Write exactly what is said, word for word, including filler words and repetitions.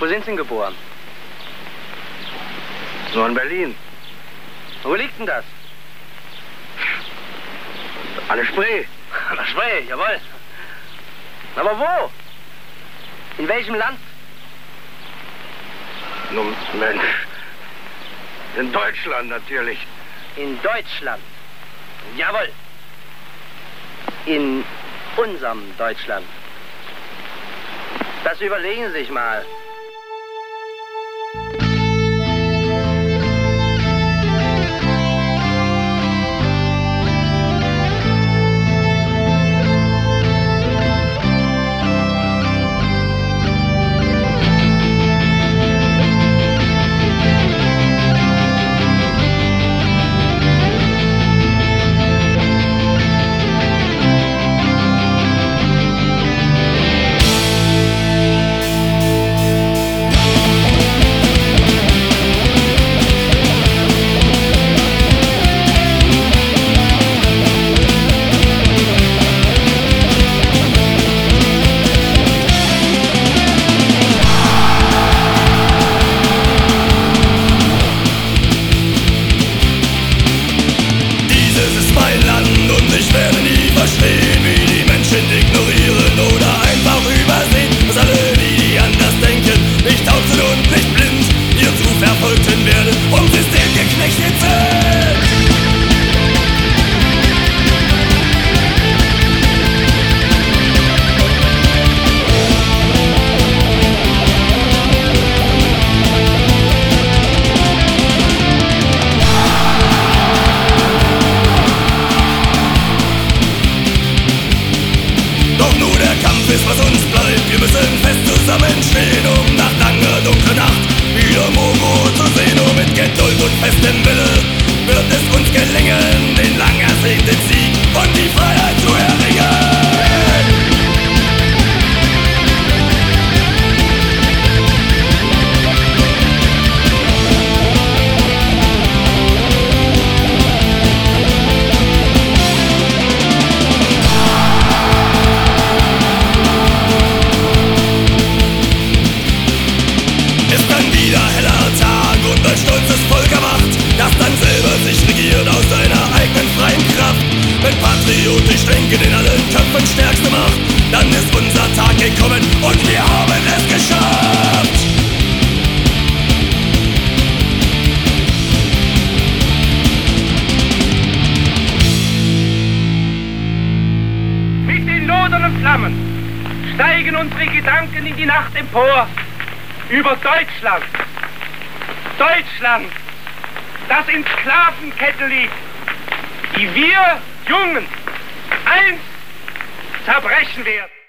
Wo sind Sie denn geboren? So in Berlin. Wo liegt denn das? An der Spree. An der Spree, jawohl. Aber wo? In welchem Land? Nun, Mensch. In Deutschland natürlich. In Deutschland. Jawohl. In unserem Deutschland. Das überlegen Sie sich mal. Zusammenstehen, um nach langer dunkler Nacht wieder Momo zu sehen. Und mit Geduld und festem Wille wird es uns gelingen, den lang ersehnten Sieg und die Freiheit zu erringen. Stolzes Volk erwacht, das dann selber sich regiert aus seiner eigenen freien Kraft. Wenn patriotisch Denken in allen Köpfen stärkste Macht, dann ist unser Tag gekommen und wir haben es geschafft. Mit den lodernden Flammen steigen unsere Gedanken in die Nacht empor über Deutschland. Deutschland, das in Sklavenketten liegt, die wir Jungen einst zerbrechen werden.